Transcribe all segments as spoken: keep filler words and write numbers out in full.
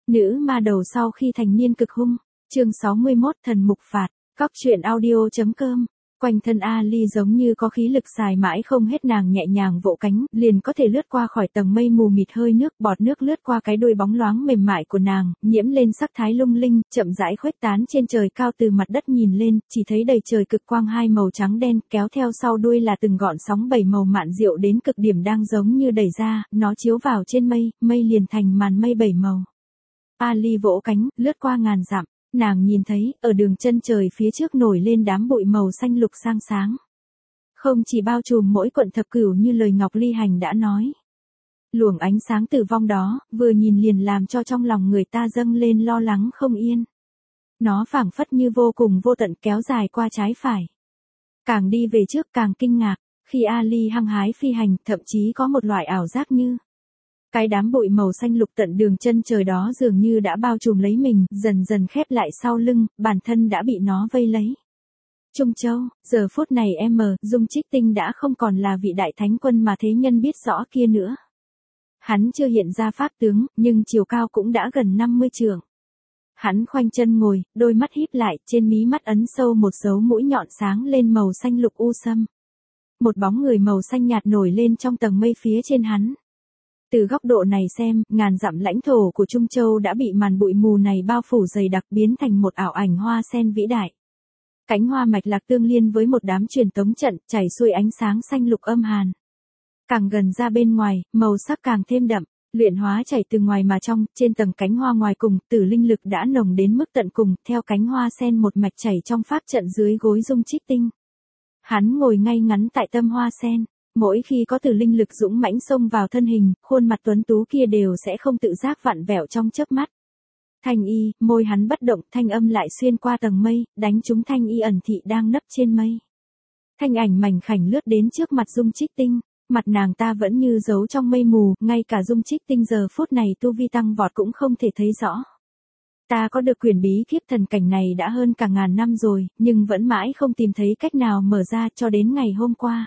Nữ ma đầu sau khi thành niên cực hung. Chương sáu mươi mốt Thần mục phạt. Cóc truyện audio.com. Quanh thân Ali giống như có khí lực xài mãi không hết, nàng nhẹ nhàng vỗ cánh, liền có thể lướt qua khỏi tầng mây mù mịt hơi nước, bọt nước lướt qua cái đuôi bóng loáng mềm mại của nàng, nhiễm lên sắc thái lung linh, chậm rãi khuếch tán trên trời cao. Từ mặt đất nhìn lên, chỉ thấy đầy trời cực quang hai màu trắng đen, kéo theo sau đuôi là từng gọn sóng bảy màu mạn diệu đến cực điểm đang giống như đẩy ra, nó chiếu vào trên mây, mây liền thành màn mây bảy màu. Ali vỗ cánh, lướt qua ngàn dặm. Nàng nhìn thấy, ở đường chân trời phía trước nổi lên đám bụi màu xanh lục sang sáng. Không chỉ bao trùm mỗi quận thập cửu như lời Ngọc Ly Hành đã nói. Luồng ánh sáng tử vong đó, vừa nhìn liền làm cho trong lòng người ta dâng lên lo lắng không yên. Nó phảng phất như vô cùng vô tận kéo dài qua trái phải. Càng đi về trước càng kinh ngạc, khi Ali hăng hái phi hành, thậm chí có một loại ảo giác như cái đám bụi màu xanh lục tận đường chân trời đó dường như đã bao trùm lấy mình, dần dần khép lại sau lưng, bản thân đã bị nó vây lấy. Trung Châu, giờ phút này em mờ, Dung Trích Tinh đã không còn là vị đại thánh quân mà thế nhân biết rõ kia nữa. Hắn chưa hiện ra pháp tướng, nhưng chiều cao cũng đã gần năm mươi trượng. Hắn khoanh chân ngồi, đôi mắt híp lại, trên mí mắt ấn sâu một dấu mũi nhọn sáng lên màu xanh lục u sâm. Một bóng người màu xanh nhạt nổi lên trong tầng mây phía trên hắn. Từ góc độ này xem, ngàn dặm lãnh thổ của Trung Châu đã bị màn bụi mù này bao phủ dày đặc, biến thành một ảo ảnh hoa sen vĩ đại. Cánh hoa mạch lạc tương liên với một đám truyền tống trận, chảy xuôi ánh sáng xanh lục âm hàn. Càng gần ra bên ngoài, màu sắc càng thêm đậm, luyện hóa chảy từ ngoài mà trong, trên tầng cánh hoa ngoài cùng, tử linh lực đã nồng đến mức tận cùng, theo cánh hoa sen một mạch chảy trong pháp trận dưới gối Dung Trích Tinh. Hắn ngồi ngay ngắn tại tâm hoa sen. Mỗi khi có tử linh lực dũng mãnh xông vào thân hình, khuôn mặt tuấn tú kia đều sẽ không tự giác vặn vẹo trong chớp mắt. Thanh y, môi hắn bất động, thanh âm lại xuyên qua tầng mây, đánh trúng Thanh y ẩn thị đang nấp trên mây. Thanh ảnh mảnh khảnh lướt đến trước mặt Dung Trích Tinh, mặt nàng ta vẫn như giấu trong mây mù, ngay cả Dung Trích Tinh giờ phút này tu vi tăng vọt cũng không thể thấy rõ. Ta có được quyền bí kiếp thần cảnh này đã hơn cả ngàn năm rồi, nhưng vẫn mãi không tìm thấy cách nào mở ra cho đến ngày hôm qua.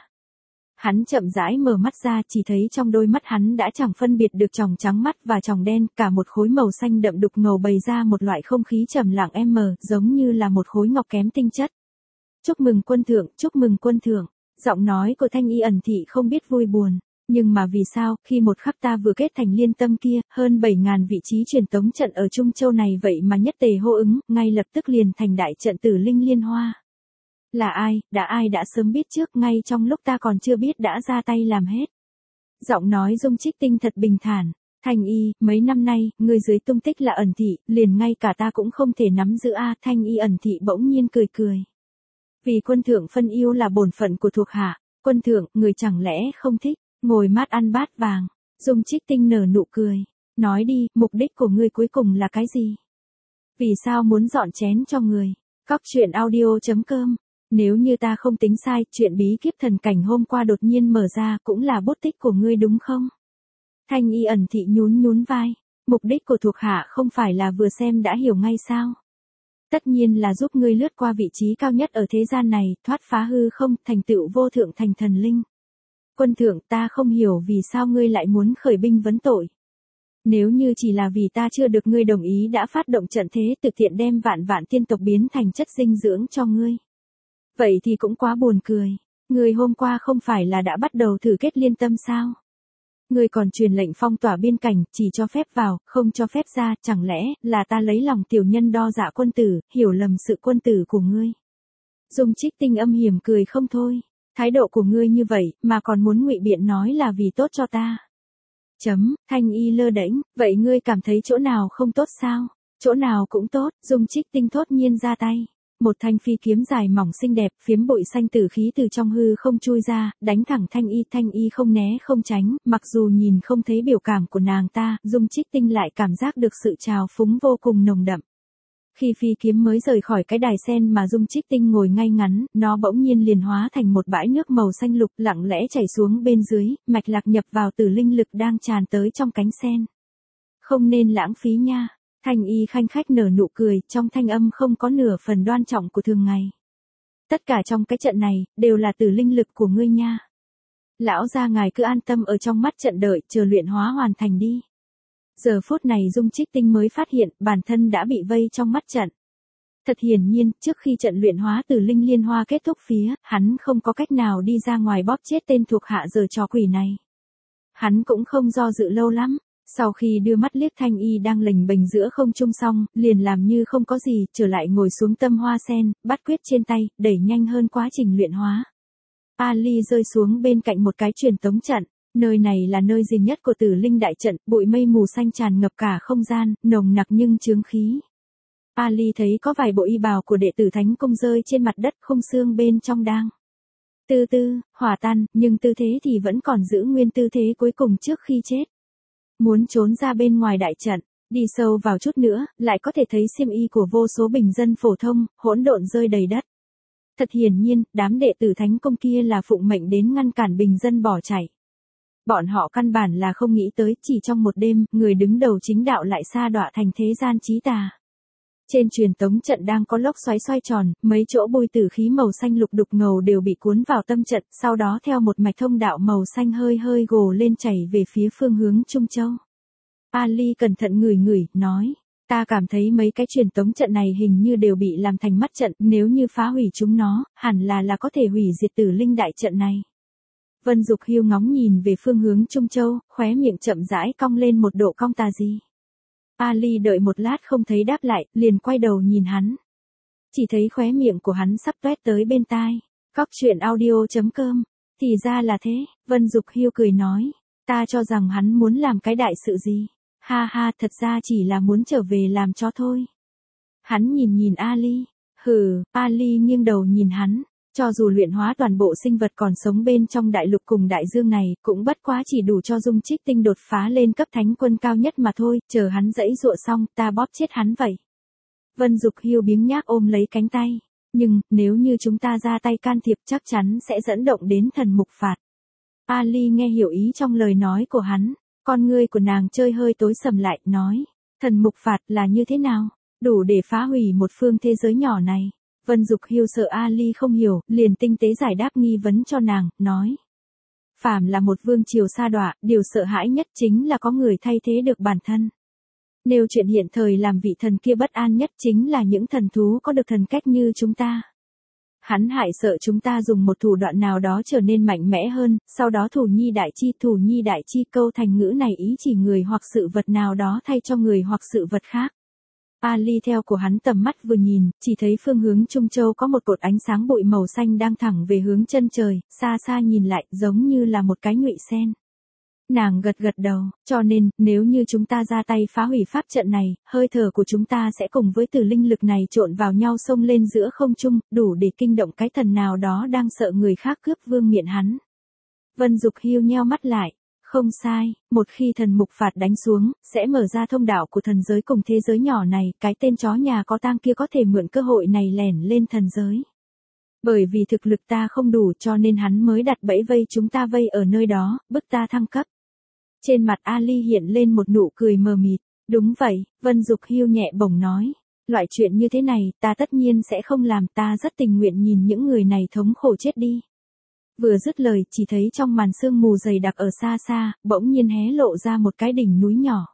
Hắn chậm rãi mở mắt ra, chỉ thấy trong đôi mắt hắn đã chẳng phân biệt được tròng trắng mắt và tròng đen, cả một khối màu xanh đậm đục ngầu bày ra một loại không khí trầm lặng em mờ, giống như là một khối ngọc kém tinh chất. Chúc mừng quân thượng, chúc mừng quân thượng. Giọng nói của Thanh y ẩn thị không biết vui buồn, nhưng mà vì sao, khi một khắc ta vừa kết thành liên tâm kia, hơn bảy ngàn vị trí truyền tống trận ở Trung Châu này vậy mà nhất tề hô ứng, ngay lập tức liền thành đại trận tử linh liên hoa. Là ai, đã ai đã sớm biết trước, ngay trong lúc ta còn chưa biết đã ra tay làm hết. Giọng nói Dung Trích Tinh thật bình thản. Thanh y, mấy năm nay, người dưới tung tích là ẩn thị, liền ngay cả ta cũng không thể nắm giữ a. Thanh y ẩn thị bỗng nhiên cười cười. Vì quân thượng phân yêu là bổn phận của thuộc hạ, quân thượng, người chẳng lẽ không thích, ngồi mát ăn bát vàng. Dung Trích Tinh nở nụ cười. Nói đi, mục đích của ngươi cuối cùng là cái gì? Vì sao muốn dọn chén cho người? Cóc truyện audio.com. Nếu như ta không tính sai, chuyện bí kiếp thần cảnh hôm qua đột nhiên mở ra cũng là bút tích của ngươi đúng không? Thanh y ẩn thị nhún nhún vai. Mục đích của thuộc hạ không phải là vừa xem đã hiểu ngay sao? Tất nhiên là giúp ngươi lướt qua vị trí cao nhất ở thế gian này, thoát phá hư không, thành tựu vô thượng thành thần linh. Quân thượng, ta không hiểu vì sao ngươi lại muốn khởi binh vấn tội. Nếu như chỉ là vì ta chưa được ngươi đồng ý đã phát động trận thế thực thiện đem vạn vạn tiên tộc biến thành chất dinh dưỡng cho ngươi. Vậy thì cũng quá buồn cười. Người hôm qua không phải là đã bắt đầu thử kết liên tâm sao? Người còn truyền lệnh phong tỏa biên cảnh, chỉ cho phép vào, không cho phép ra, chẳng lẽ là ta lấy lòng tiểu nhân đo dạ quân tử, hiểu lầm sự quân tử của ngươi? Dung Trích Tinh âm hiểm cười không thôi. Thái độ của ngươi như vậy, mà còn muốn ngụy biện nói là vì tốt cho ta. Chấm, Thanh y lơ đễnh, vậy ngươi cảm thấy chỗ nào không tốt sao? Chỗ nào cũng tốt, Dung Trích Tinh thốt nhiên ra tay. Một thanh phi kiếm dài mỏng xinh đẹp, phiếm bụi xanh tử khí từ trong hư không chui ra, đánh thẳng Thanh y. Thanh y không né không tránh, mặc dù nhìn không thấy biểu cảm của nàng ta, Dung Trích Tinh lại cảm giác được sự trào phúng vô cùng nồng đậm. Khi phi kiếm mới rời khỏi cái đài sen mà Dung Trích Tinh ngồi ngay ngắn, nó bỗng nhiên liền hóa thành một bãi nước màu xanh lục lặng lẽ chảy xuống bên dưới, mạch lạc nhập vào tử linh lực đang tràn tới trong cánh sen. Không nên lãng phí nha. Thanh y khanh khách nở nụ cười, trong thanh âm không có nửa phần đoan trọng của thường ngày. Tất cả trong cái trận này, đều là tử linh lực của ngươi nha. Lão gia ngài cứ an tâm ở trong mắt trận đợi, chờ luyện hóa hoàn thành đi. Giờ phút này Dung Trích Tinh mới phát hiện bản thân đã bị vây trong mắt trận. Thật hiển nhiên, trước khi trận luyện hóa Tử Linh Liên Hoa kết thúc phía, hắn không có cách nào đi ra ngoài bóp chết tên thuộc hạ giờ trò quỷ này. Hắn cũng không do dự lâu lắm, sau khi đưa mắt liếc Thanh Y đang lềnh bềnh giữa không trung xong, liền làm như không có gì, trở lại ngồi xuống tâm hoa sen, bắt quyết trên tay, đẩy nhanh hơn quá trình luyện hóa. Ali rơi xuống bên cạnh một cái truyền tống trận. Nơi này là nơi duy nhất của Tử Linh đại trận, bụi mây mù xanh tràn ngập cả không gian, nồng nặc nhưng chướng khí. Ali thấy có vài bộ y bào của đệ tử Thánh Cung rơi trên mặt đất, khung xương bên trong đang từ từ hòa tan, nhưng tư thế thì vẫn còn giữ nguyên tư thế cuối cùng trước khi chết. Muốn trốn ra bên ngoài đại trận, đi sâu vào chút nữa, lại có thể thấy xiêm y của vô số bình dân phổ thông, hỗn độn rơi đầy đất. Thật hiển nhiên, đám đệ tử Thánh Cung kia là phụng mệnh đến ngăn cản bình dân bỏ chạy. Bọn họ căn bản là không nghĩ tới, chỉ trong một đêm, người đứng đầu chính đạo lại sa đọa thành thế gian chí tà. Trên truyền tống trận đang có lốc xoáy xoay tròn, mấy chỗ bôi tử khí màu xanh lục đục ngầu đều bị cuốn vào tâm trận, sau đó theo một mạch thông đạo màu xanh hơi hơi gồ lên chảy về phía phương hướng Trung Châu. Ali cẩn thận ngửi ngửi, nói, ta cảm thấy mấy cái truyền tống trận này hình như đều bị làm thành mắt trận, nếu như phá hủy chúng nó, hẳn là là có thể hủy diệt Tử Linh đại trận này. Vân Dục Hiêu ngóng nhìn về phương hướng Trung Châu, khóe miệng chậm rãi cong lên một độ cong tà gì. Ali đợi một lát không thấy đáp lại, liền quay đầu nhìn hắn. Chỉ thấy khóe miệng của hắn sắp toét tới bên tai. Cóc truyện audio chấm com. Thì ra là thế, Vân Dục Hiêu cười nói. Ta cho rằng hắn muốn làm cái đại sự gì. Ha ha, thật ra chỉ là muốn trở về làm chó thôi. Hắn nhìn nhìn Ali. Hừ, Ali nghiêng đầu nhìn hắn. Cho dù luyện hóa toàn bộ sinh vật còn sống bên trong đại lục cùng đại dương này, cũng bất quá chỉ đủ cho Dung Trích Tinh đột phá lên cấp thánh quân cao nhất mà thôi, chờ hắn dãy dụa xong, ta bóp chết hắn vậy. Vân Dục Hiêu biếng nhác ôm lấy cánh tay. Nhưng, nếu như chúng ta ra tay can thiệp chắc chắn sẽ dẫn động đến thần mục phạt. Ali nghe hiểu ý trong lời nói của hắn, con ngươi của nàng chơi hơi tối sầm lại, nói, thần mục phạt là như thế nào, đủ để phá hủy một phương thế giới nhỏ này. Vân Dục Hiêu sợ Ali không hiểu, liền tinh tế giải đáp nghi vấn cho nàng, nói. Phàm là một vương triều sa đọa, điều sợ hãi nhất chính là có người thay thế được bản thân. Nếu chuyện hiện thời làm vị thần kia bất an nhất chính là những thần thú có được thần cách như chúng ta. Hắn hại sợ chúng ta dùng một thủ đoạn nào đó trở nên mạnh mẽ hơn, sau đó thủ nhi đại chi. Thủ nhi đại chi câu thành ngữ này ý chỉ người hoặc sự vật nào đó thay cho người hoặc sự vật khác. Ali theo của hắn tầm mắt vừa nhìn, chỉ thấy phương hướng Trung Châu có một cột ánh sáng bụi màu xanh đang thẳng về hướng chân trời, xa xa nhìn lại giống như là một cái ngụy sen. Nàng gật gật đầu, cho nên, nếu như chúng ta ra tay phá hủy pháp trận này, hơi thở của chúng ta sẽ cùng với tử linh lực này trộn vào nhau xông lên giữa không trung, đủ để kinh động cái thần nào đó đang sợ người khác cướp vương miện hắn. Vân Dục Hiêu nheo mắt lại. Không sai, một khi thần mục phạt đánh xuống, sẽ mở ra thông đạo của thần giới cùng thế giới nhỏ này, cái tên chó nhà có tang kia có thể mượn cơ hội này lẻn lên thần giới. Bởi vì thực lực ta không đủ cho nên hắn mới đặt bẫy vây chúng ta vây ở nơi đó, bức ta thăng cấp. Trên mặt Ali hiện lên một nụ cười mờ mịt, đúng vậy, Vân Dục Hiêu nhẹ bổng nói. Loại chuyện như thế này, ta tất nhiên sẽ không làm, ta rất tình nguyện nhìn những người này thống khổ chết đi. Vừa dứt lời, chỉ thấy trong màn sương mù dày đặc ở xa xa, bỗng nhiên hé lộ ra một cái đỉnh núi nhỏ.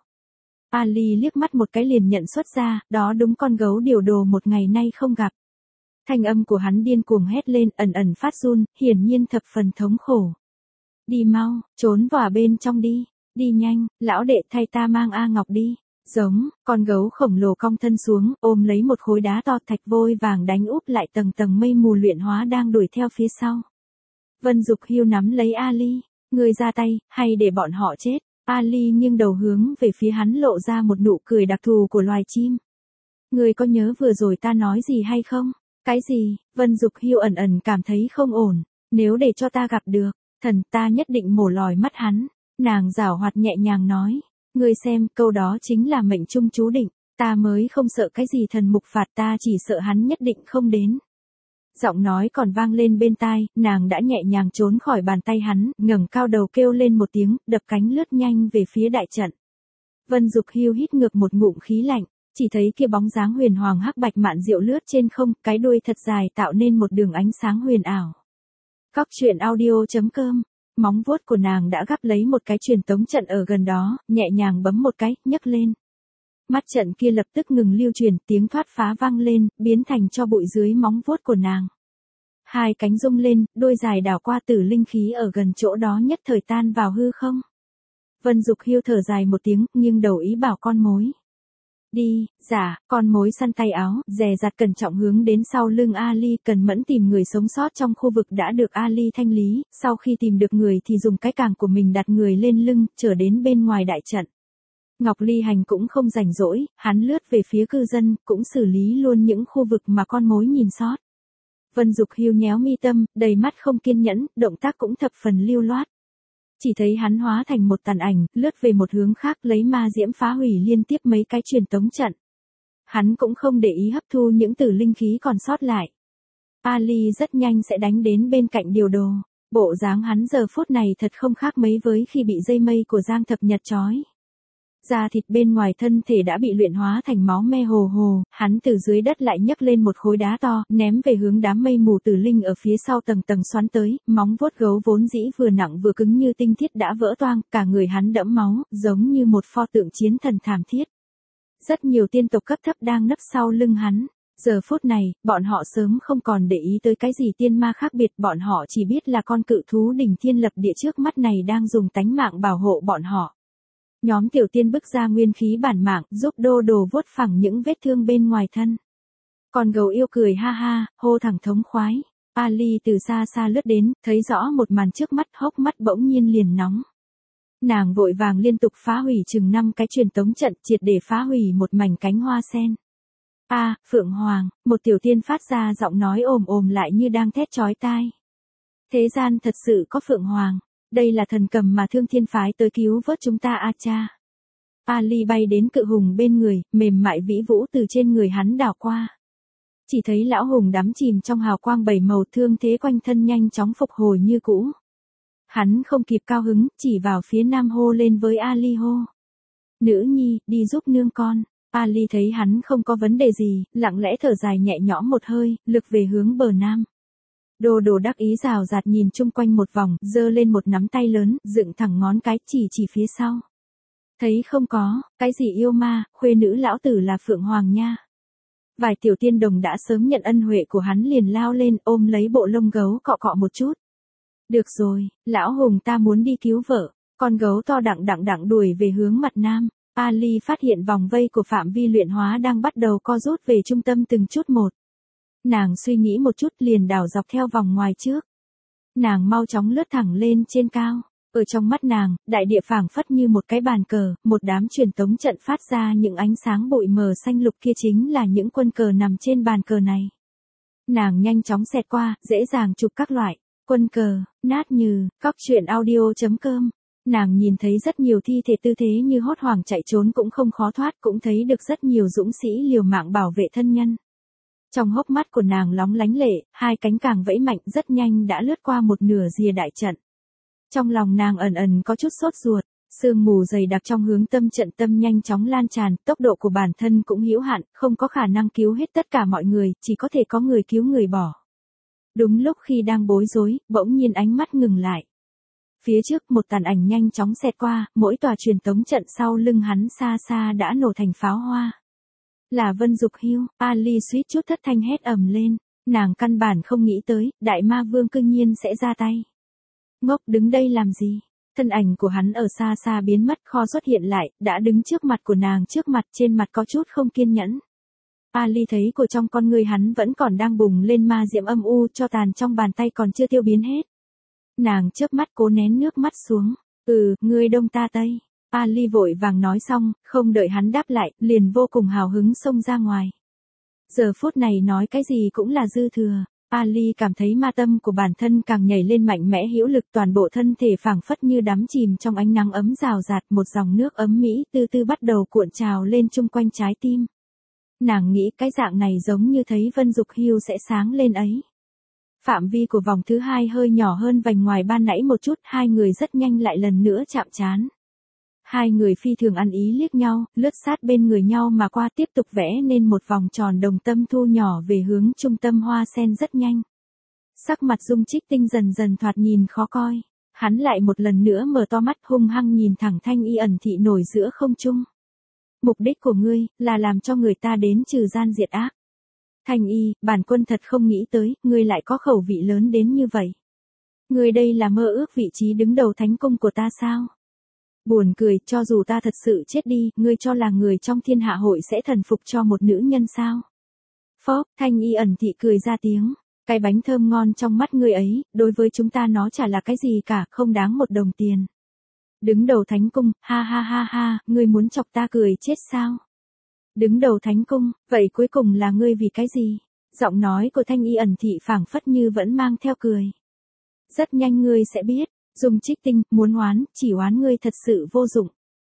Ali liếc mắt một cái liền nhận xuất ra, đó đúng con gấu điều đồ một ngày nay không gặp. Thanh âm của hắn điên cuồng hét lên, ẩn ẩn phát run, hiển nhiên thập phần thống khổ. Đi mau, trốn vào bên trong đi, đi nhanh, lão đệ thay ta mang A Ngọc đi. Giống, con gấu khổng lồ cong thân xuống, ôm lấy một khối đá to, thạch vôi vàng đánh úp lại tầng tầng mây mù luyện hóa đang đuổi theo phía sau. Vân Dục Hiêu nắm lấy Ali, người ra tay, hay để bọn họ chết. Ali nghiêng đầu hướng về phía hắn lộ ra một nụ cười đặc thù của loài chim. Người có nhớ vừa rồi ta nói gì hay không? Cái gì? Vân Dục Hiêu ẩn ẩn cảm thấy không ổn. Nếu để cho ta gặp được, thần ta nhất định mổ lòi mắt hắn. Nàng giảo hoạt nhẹ nhàng nói. Người xem, câu đó chính là mệnh trung chú định. Ta mới không sợ cái gì thần mục phạt, ta chỉ sợ hắn nhất định không đến. Giọng nói còn vang lên bên tai, nàng đã nhẹ nhàng trốn khỏi bàn tay hắn, ngẩng cao đầu kêu lên một tiếng, đập cánh lướt nhanh về phía đại trận. Vân Dục Hiêu hít ngược một ngụm khí lạnh, chỉ thấy kia bóng dáng huyền hoàng hắc bạch mạn diệu lướt trên không, cái đuôi thật dài tạo nên một đường ánh sáng huyền ảo. Cóc truyện audio chấm com móng vuốt của nàng đã gắp lấy một cái truyền tống trận ở gần đó, nhẹ nhàng bấm một cái, nhấc lên. Mắt trận kia lập tức ngừng lưu truyền, tiếng thoát phá vang lên, biến thành tro bụi dưới móng vuốt của nàng. Hai cánh rung lên, đôi dài đảo qua tử linh khí ở gần chỗ đó nhất thời tan vào hư không. Vân Dục Hiêu thở dài một tiếng, nghiêng đầu ý bảo con mối. Đi, dạ, con mối săn tay áo, dè dặt cẩn trọng hướng đến sau lưng Ali, cần mẫn tìm người sống sót trong khu vực đã được Ali thanh lý, sau khi tìm được người thì dùng cái càng của mình đặt người lên lưng, trở đến bên ngoài đại trận. Ngọc Ly Hành cũng không rảnh rỗi, hắn lướt về phía cư dân, cũng xử lý luôn những khu vực mà con mối nhìn sót. Vân Dục Hiêu nhéo mi tâm, đầy mắt không kiên nhẫn, động tác cũng thập phần lưu loát. Chỉ thấy hắn hóa thành một tàn ảnh, lướt về một hướng khác lấy ma diễm phá hủy liên tiếp mấy cái truyền tống trận. Hắn cũng không để ý hấp thu những tử linh khí còn sót lại. Ali rất nhanh sẽ đánh đến bên cạnh điều đồ. Bộ dáng hắn giờ phút này thật không khác mấy với khi bị dây mây của Giang Thập Nhật trói. Da thịt bên ngoài thân thể đã bị luyện hóa thành máu me hồ hồ, hắn từ dưới đất lại nhấc lên một khối đá to, ném về hướng đám mây mù tử linh ở phía sau tầng tầng xoắn tới, móng vuốt gấu vốn dĩ vừa nặng vừa cứng như tinh thiết đã vỡ toang, cả người hắn đẫm máu, giống như một pho tượng chiến thần thảm thiết. Rất nhiều tiên tộc cấp thấp đang nấp sau lưng hắn. Giờ phút này, bọn họ sớm không còn để ý tới cái gì tiên ma khác biệt, bọn họ chỉ biết là con cự thú đỉnh thiên lập địa trước mắt này đang dùng tánh mạng bảo hộ bọn họ. Nhóm tiểu tiên bức ra nguyên khí bản mạng, giúp đô đồ vuốt phẳng những vết thương bên ngoài thân. Con gấu yêu cười ha ha, hô thẳng thống khoái. Ali từ xa xa lướt đến, thấy rõ một màn trước mắt, hốc mắt bỗng nhiên liền nóng. Nàng vội vàng liên tục phá hủy chừng năm cái truyền tống trận, triệt để phá hủy một mảnh cánh hoa sen. A, à, Phượng Hoàng, một tiểu tiên phát ra giọng nói ồm ồm lại như đang thét chói tai. Thế gian thật sự có Phượng Hoàng. Đây là thần cầm mà Thương Thiên phái tới cứu vớt chúng ta a cha. Ali bay đến cự hùng bên người, mềm mại vĩ vũ từ trên người hắn đảo qua. Chỉ thấy lão hùng đắm chìm trong hào quang bảy màu, thương thế quanh thân nhanh chóng phục hồi như cũ. Hắn không kịp cao hứng, chỉ vào phía nam hô lên với Ali hô. Nữ nhi, đi giúp nương con. Ali thấy hắn không có vấn đề gì, lặng lẽ thở dài nhẹ nhõm một hơi, lực về hướng bờ nam. Đồ đồ đắc ý rào rạt nhìn chung quanh một vòng, giơ lên một nắm tay lớn, dựng thẳng ngón cái chỉ chỉ phía sau. Thấy không có, cái gì yêu ma, khuê nữ lão tử là Phượng Hoàng nha. Vài tiểu tiên đồng đã sớm nhận ân huệ của hắn liền lao lên ôm lấy bộ lông gấu cọ cọ một chút. Được rồi, lão hùng ta muốn đi cứu vợ, con gấu to đặng đặng đặng đuổi về hướng mặt nam. Ali phát hiện vòng vây của phạm vi luyện hóa đang bắt đầu co rút về trung tâm từng chút một. Nàng suy nghĩ một chút liền đảo dọc theo vòng ngoài trước. Nàng mau chóng lướt thẳng lên trên cao. Ở trong mắt nàng, đại địa phảng phất như một cái bàn cờ, một đám truyền tống trận phát ra những ánh sáng bụi mờ xanh lục kia chính là những quân cờ nằm trên bàn cờ này. Nàng nhanh chóng xẹt qua, dễ dàng chụp các loại quân cờ, nát như, cóc truyện audio chấm com. Nàng nhìn thấy rất nhiều thi thể tư thế như hốt hoảng chạy trốn cũng không khó thoát, cũng thấy được rất nhiều dũng sĩ liều mạng bảo vệ thân nhân. Trong hốc mắt của nàng lóng lánh lệ, hai cánh càng vẫy mạnh rất nhanh đã lướt qua một nửa rìa đại trận. Trong lòng nàng ẩn ẩn có chút sốt ruột, sương mù dày đặc trong hướng tâm trận tâm nhanh chóng lan tràn, tốc độ của bản thân cũng hữu hạn, không có khả năng cứu hết tất cả mọi người, chỉ có thể có người cứu người bỏ. Đúng lúc khi đang bối rối, bỗng nhiên ánh mắt ngừng lại. Phía trước một tàn ảnh nhanh chóng xẹt qua, mỗi tòa truyền tống trận sau lưng hắn xa xa đã nổ thành pháo hoa. Là Vân Dục Hiêu. Ali suýt chút thất thanh hét ầm lên, nàng căn bản không nghĩ tới, đại ma vương cương nhiên sẽ ra tay. Ngốc đứng đây làm gì? Thân ảnh của hắn ở xa xa biến mất, kho xuất hiện lại, đã đứng trước mặt của nàng, trước mặt trên mặt có chút không kiên nhẫn. Ali thấy của trong con người hắn vẫn còn đang bùng lên ma diệm âm u, cho tàn trong bàn tay còn chưa tiêu biến hết. Nàng chớp mắt cố nén nước mắt xuống. Ừ, ngươi đông ta tây. Ali vội vàng nói xong, không đợi hắn đáp lại, liền vô cùng hào hứng xông ra ngoài. Giờ phút này nói cái gì cũng là dư thừa. Ali cảm thấy ma tâm của bản thân càng nhảy lên mạnh mẽ hữu lực, toàn bộ thân thể phảng phất như đắm chìm trong ánh nắng ấm rào rạt, một dòng nước ấm mỹ từ từ bắt đầu cuộn trào lên chung quanh trái tim. Nàng nghĩ cái dạng này giống như thấy Vân Dục Hiêu sẽ sáng lên ấy. Phạm vi của vòng thứ hai hơi nhỏ hơn vành ngoài ban nãy một chút, hai người rất nhanh lại lần nữa chạm trán. Hai người phi thường ăn ý liếc nhau, lướt sát bên người nhau mà qua, tiếp tục vẽ nên một vòng tròn đồng tâm thu nhỏ về hướng trung tâm hoa sen rất nhanh. Sắc mặt Dung Trích Tinh dần dần thoạt nhìn khó coi. hắn lại một lần nữa mở to mắt hung hăng nhìn thẳng Thanh Y ẩn thị nổi giữa không trung. Mục đích của ngươi, là làm cho người ta đến trừ gian diệt ác. Thanh Y, bản quân thật không nghĩ tới, ngươi lại có khẩu vị lớn đến như vậy. Ngươi đây là mơ ước vị trí đứng đầu thánh cung của ta sao? Buồn cười, cho dù ta thật sự chết đi, ngươi cho là người trong thiên hạ hội sẽ thần phục cho một nữ nhân sao? Phóp, Thanh Y ẩn thị cười ra tiếng. Cái bánh thơm ngon trong mắt ngươi ấy, đối với chúng ta nó chả là cái gì cả, không đáng một đồng tiền. Đứng đầu thánh cung, ha ha ha ha, ngươi muốn chọc ta cười chết sao? Đứng đầu thánh cung, vậy cuối cùng là ngươi vì cái gì? Giọng nói của Thanh Y ẩn thị phảng phất như vẫn mang theo cười. Rất nhanh ngươi sẽ biết, Dung Trích Tinh, muốn oán, chỉ oán ngươi thật sự vô dụng.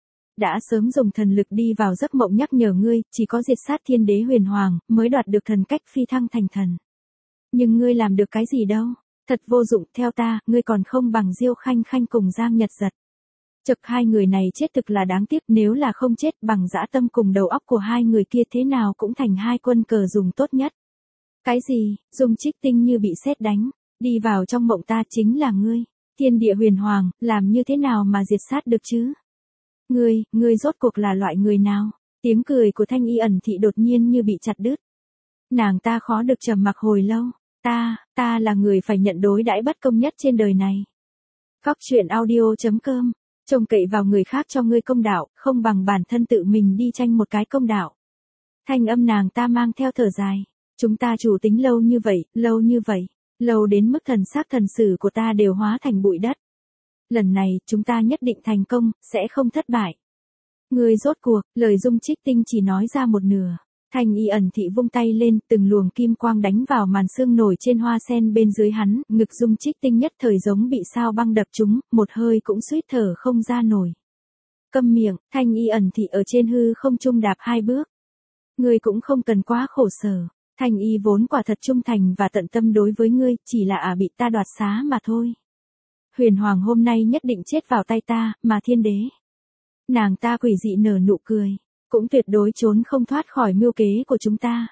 Đã sớm dùng thần lực đi vào giấc mộng nhắc nhở ngươi, chỉ có diệt sát thiên đế huyền hoàng, mới đoạt được thần cách phi thăng thành thần. Nhưng ngươi làm được cái gì đâu, thật vô dụng, theo ta, ngươi còn không bằng Diêu Khanh Khanh cùng Giang Nhật Giật. Chực hai người này chết thực là đáng tiếc, nếu là không chết bằng dã tâm cùng đầu óc của hai người kia thế nào cũng thành hai quân cờ dùng tốt nhất. Cái gì, Dung Trích Tinh như bị sét đánh, đi vào trong mộng ta chính là ngươi, thiên địa huyền hoàng, làm như thế nào mà diệt sát được chứ? Ngươi, ngươi rốt cuộc là loại người nào? Tiếng cười của Thanh Y ẩn thị đột nhiên như bị chặt đứt. Nàng ta khó được trầm mặc hồi lâu. Ta, ta là người phải nhận đối đãi bất công nhất trên đời này. Góc truyện audio chấm com, trông cậy vào người khác cho ngươi công đạo, không bằng bản thân tự mình đi tranh một cái công đạo. Thanh âm nàng ta mang theo thở dài. Chúng ta chủ tính lâu như vậy, lâu như vậy, lâu đến mức thần xác thần sử của ta đều hóa thành bụi đất. Lần này, chúng ta nhất định thành công, sẽ không thất bại. Ngươi rốt cuộc, lời Dung Trích Tinh chỉ nói ra một nửa. Thanh Y ẩn thị vung tay lên, từng luồng kim quang đánh vào màn sương nổi trên hoa sen bên dưới hắn, ngực Dung Trích Tinh nhất thời giống bị sao băng đập trúng, một hơi cũng suýt thở không ra nổi. Câm miệng, Thanh Y ẩn thị ở trên hư không trung đạp hai bước. Ngươi cũng không cần quá khổ sở, Thanh Y vốn quả thật trung thành và tận tâm đối với ngươi, chỉ là à bị ta đoạt xá mà thôi. Huyền Hoàng hôm nay nhất định chết vào tay ta, mà thiên đế. Nàng ta quỷ dị nở nụ cười. Cũng tuyệt đối trốn không thoát khỏi mưu kế của chúng ta.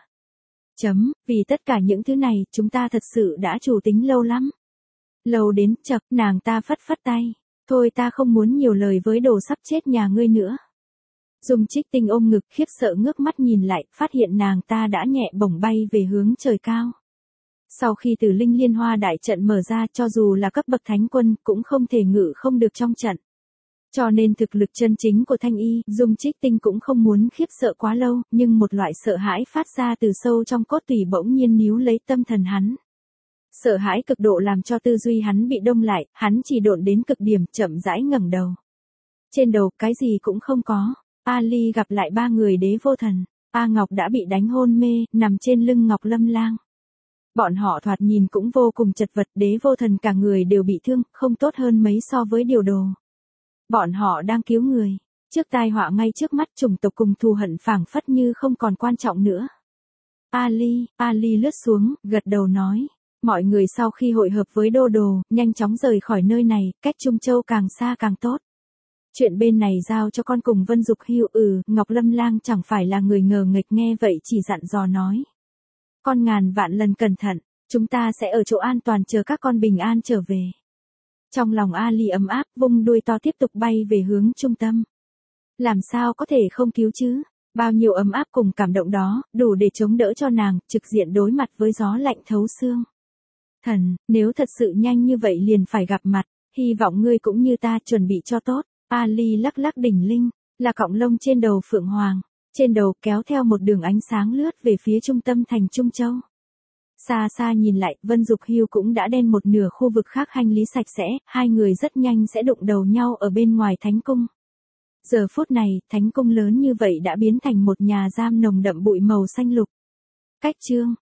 Chấm, vì tất cả những thứ này, chúng ta thật sự đã chủ tính lâu lắm. Lâu đến, chập, nàng ta phất phất tay. Thôi ta không muốn nhiều lời với đồ sắp chết nhà ngươi nữa. Dung Trích Tinh ôm ngực khiếp sợ ngước mắt nhìn lại, phát hiện nàng ta đã nhẹ bổng bay về hướng trời cao. Sau khi Tử Linh Liên Hoa đại trận mở ra, cho dù là cấp bậc thánh quân, cũng không thể ngự không được trong trận. Cho nên thực lực chân chính của Thanh Y, Dung Trích Tinh cũng không muốn khiếp sợ quá lâu, nhưng một loại sợ hãi phát ra từ sâu trong cốt tủy bỗng nhiên níu lấy tâm thần hắn. Sợ hãi cực độ làm cho tư duy hắn bị đông lại, hắn chỉ độn đến cực điểm, chậm rãi ngẩng đầu. Trên đầu, cái gì cũng không có. A Ly gặp lại ba người đế vô thần. A Ngọc đã bị đánh hôn mê, nằm trên lưng Ngọc Lâm Lang. Bọn họ thoạt nhìn cũng vô cùng chật vật, đế vô thần cả người đều bị thương, không tốt hơn mấy so với điều đồ. Bọn họ đang cứu người. Trước tai họa ngay trước mắt, chủng tộc cùng thù hận phảng phất như không còn quan trọng nữa. Ali, Ali lướt xuống, gật đầu nói. Mọi người sau khi hội hợp với đô đồ, nhanh chóng rời khỏi nơi này, cách Trung Châu càng xa càng tốt. Chuyện bên này giao cho con cùng Vân Dục Hưu. Ừ, Ngọc Lâm Lang chẳng phải là người ngờ nghệch nghe vậy chỉ dặn dò nói. Con ngàn vạn lần cẩn thận, chúng ta sẽ ở chỗ an toàn chờ các con bình an trở về. Trong lòng Ali ấm áp, vung đuôi to tiếp tục bay về hướng trung tâm. Làm sao có thể không cứu chứ? Bao nhiêu ấm áp cùng cảm động đó, đủ để chống đỡ cho nàng, trực diện đối mặt với gió lạnh thấu xương. Thần, nếu thật sự nhanh như vậy liền phải gặp mặt, hy vọng ngươi cũng như ta chuẩn bị cho tốt. Ali lắc lắc đỉnh linh, là cọng lông trên đầu Phượng Hoàng, trên đầu kéo theo một đường ánh sáng lướt về phía trung tâm thành Trung Châu. Xa xa nhìn lại, Vân Dục Hưu cũng đã đen một nửa khu vực khác hành lý sạch sẽ, hai người rất nhanh sẽ đụng đầu nhau ở bên ngoài thánh cung. Giờ phút này, thánh cung lớn như vậy đã biến thành một nhà giam nồng đậm bụi màu xanh lục. Cách chương,